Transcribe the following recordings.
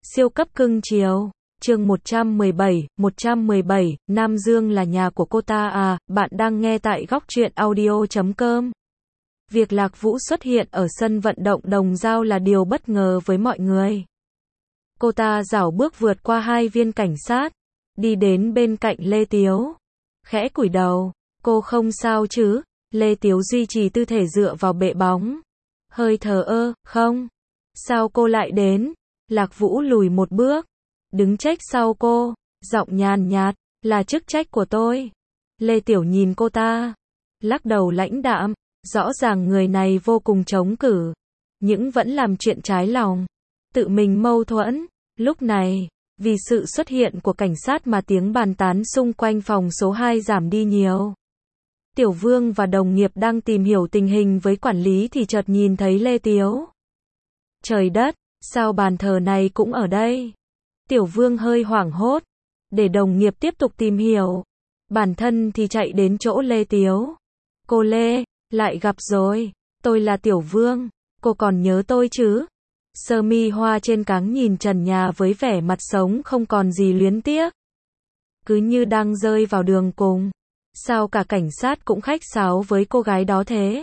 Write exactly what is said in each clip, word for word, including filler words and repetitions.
Siêu cấp cưng chiều. Chương một trăm mười bảy, một trăm mười bảy, Nam Dương là nhà của cô ta à, bạn đang nghe tại góc truyện audio chấm com. Việc Lạc Vũ xuất hiện ở sân vận động Đồng Dao là điều bất ngờ với mọi người. Cô ta rảo bước vượt qua hai viên cảnh sát, đi đến bên cạnh Lê Tiếu. Khẽ cúi đầu, cô không sao chứ? Lê Tiếu duy trì tư thể dựa vào bệ bóng. Hơi thờ ơ, không? Sao cô lại đến? Lạc Vũ lùi một bước, đứng trách sau cô, giọng nhàn nhạt, là chức trách của tôi. Lê Tiểu nhìn cô ta, lắc đầu lãnh đạm, rõ ràng người này vô cùng chống cử, nhưng vẫn làm chuyện trái lòng, tự mình mâu thuẫn. Lúc này, vì sự xuất hiện của cảnh sát mà tiếng bàn tán xung quanh phòng số hai giảm đi nhiều. Tiểu Vương và đồng nghiệp đang tìm hiểu tình hình với quản lý thì chợt nhìn thấy Lê Tiếu. Trời đất, sao bàn thờ này cũng ở đây? Tiểu Vương hơi hoảng hốt, để đồng nghiệp tiếp tục tìm hiểu. Bản thân thì chạy đến chỗ Lê Tiếu. Cô Lê, lại gặp rồi, tôi là Tiểu Vương, cô còn nhớ tôi chứ? Sơ mi hoa trên cáng nhìn trần nhà với vẻ mặt sống không còn gì luyến tiếc. Cứ như đang rơi vào đường cùng. Sao cả cảnh sát cũng khách sáo với cô gái đó thế?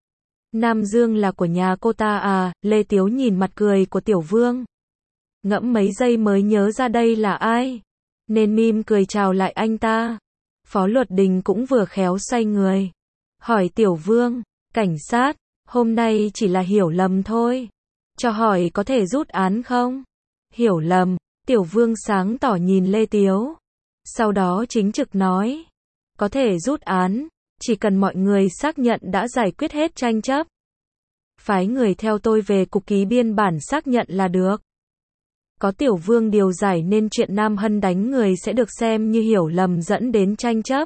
Nam Dương là của nhà cô ta à? Lê Tiếu nhìn mặt cười của Tiểu Vương, ngẫm mấy giây mới nhớ ra đây là ai, nên mỉm cười chào lại anh ta. Phó Luật Đình cũng vừa khéo xoay người, hỏi Tiểu Vương, cảnh sát, hôm nay chỉ là hiểu lầm thôi, cho hỏi có thể rút án không? Hiểu lầm? Tiểu Vương sáng tỏ nhìn Lê Tiếu, sau đó chính trực nói, có thể rút án, chỉ cần mọi người xác nhận đã giải quyết hết tranh chấp. Phái người theo tôi về cục ký biên bản xác nhận là được. Có Tiểu Vương điều giải nên chuyện Nam Hân đánh người sẽ được xem như hiểu lầm dẫn đến tranh chấp.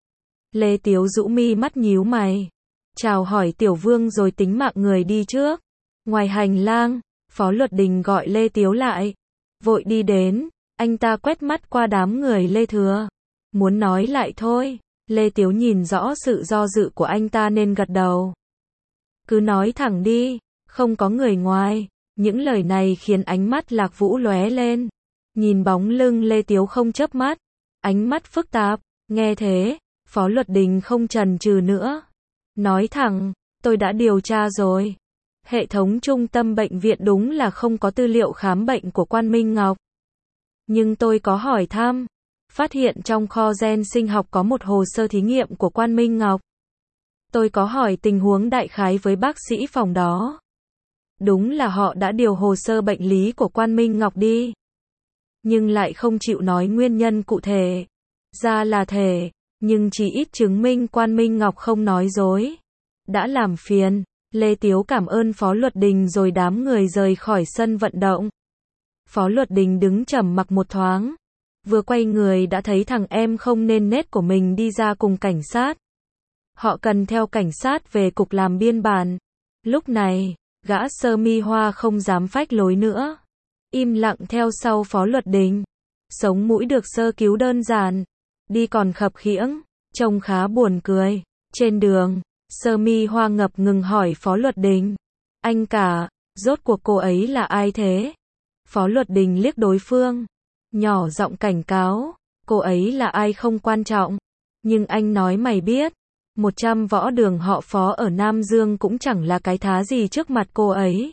Lê Tiếu rũ mi mắt nhíu mày, chào hỏi Tiểu Vương rồi tính mạng người đi trước. Ngoài hành lang, Phó Luật Đình gọi Lê Tiếu lại, vội đi đến, anh ta quét mắt qua đám người Lê Thừa, muốn nói lại thôi. Lê Tiếu nhìn rõ sự do dự của anh ta nên gật đầu. Cứ nói thẳng đi, không có người ngoài. Những lời này khiến ánh mắt Lạc Vũ lóe lên. Nhìn bóng lưng Lê Tiếu không chớp mắt, ánh mắt phức tạp. Nghe thế, Phó Luật Đình không chần chừ nữa, nói thẳng, tôi đã điều tra rồi. Hệ thống trung tâm bệnh viện đúng là không có tư liệu khám bệnh của Quan Minh Ngọc. Nhưng tôi có hỏi thăm, phát hiện trong kho gen sinh học có một hồ sơ thí nghiệm của Quan Minh Ngọc. Tôi có hỏi tình huống đại khái với bác sĩ phòng đó. Đúng là họ đã điều hồ sơ bệnh lý của Quan Minh Ngọc đi, nhưng lại không chịu nói nguyên nhân cụ thể. Ra là thể, nhưng chỉ ít chứng minh Quan Minh Ngọc không nói dối. Đã làm phiền. Lê Tiếu cảm ơn Phó Luật Đình rồi đám người rời khỏi sân vận động. Phó Luật Đình đứng trầm mặc một thoáng, vừa quay người đã thấy thằng em không nên nết của mình đi ra cùng cảnh sát. Họ cần theo cảnh sát về cục làm biên bản. Lúc này, gã sơ mi hoa không dám phách lối nữa, im lặng theo sau Phó Luật Đình. Sống mũi được sơ cứu đơn giản, đi còn khập khiễng, trông khá buồn cười. Trên đường, sơ mi hoa ngập ngừng hỏi Phó Luật Đình, anh cả, rốt cuộc cô ấy là ai thế? Phó Luật Đình liếc đối phương, nhỏ giọng cảnh cáo, cô ấy là ai không quan trọng, nhưng anh nói mày biết, một trăm võ đường họ Phó ở Nam Dương cũng chẳng là cái thá gì trước mặt cô ấy.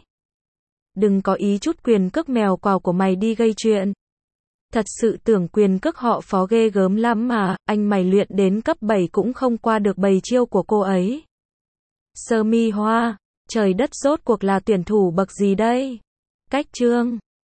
Đừng có ý chút quyền cước mèo quào của mày đi gây chuyện. Thật sự tưởng quyền cước họ Phó ghê gớm lắm mà, anh mày luyện đến cấp bảy cũng không qua được bầy chiêu của cô ấy. Sơ mi hoa, trời đất rốt cuộc là tuyển thủ bậc gì đây? Cách chương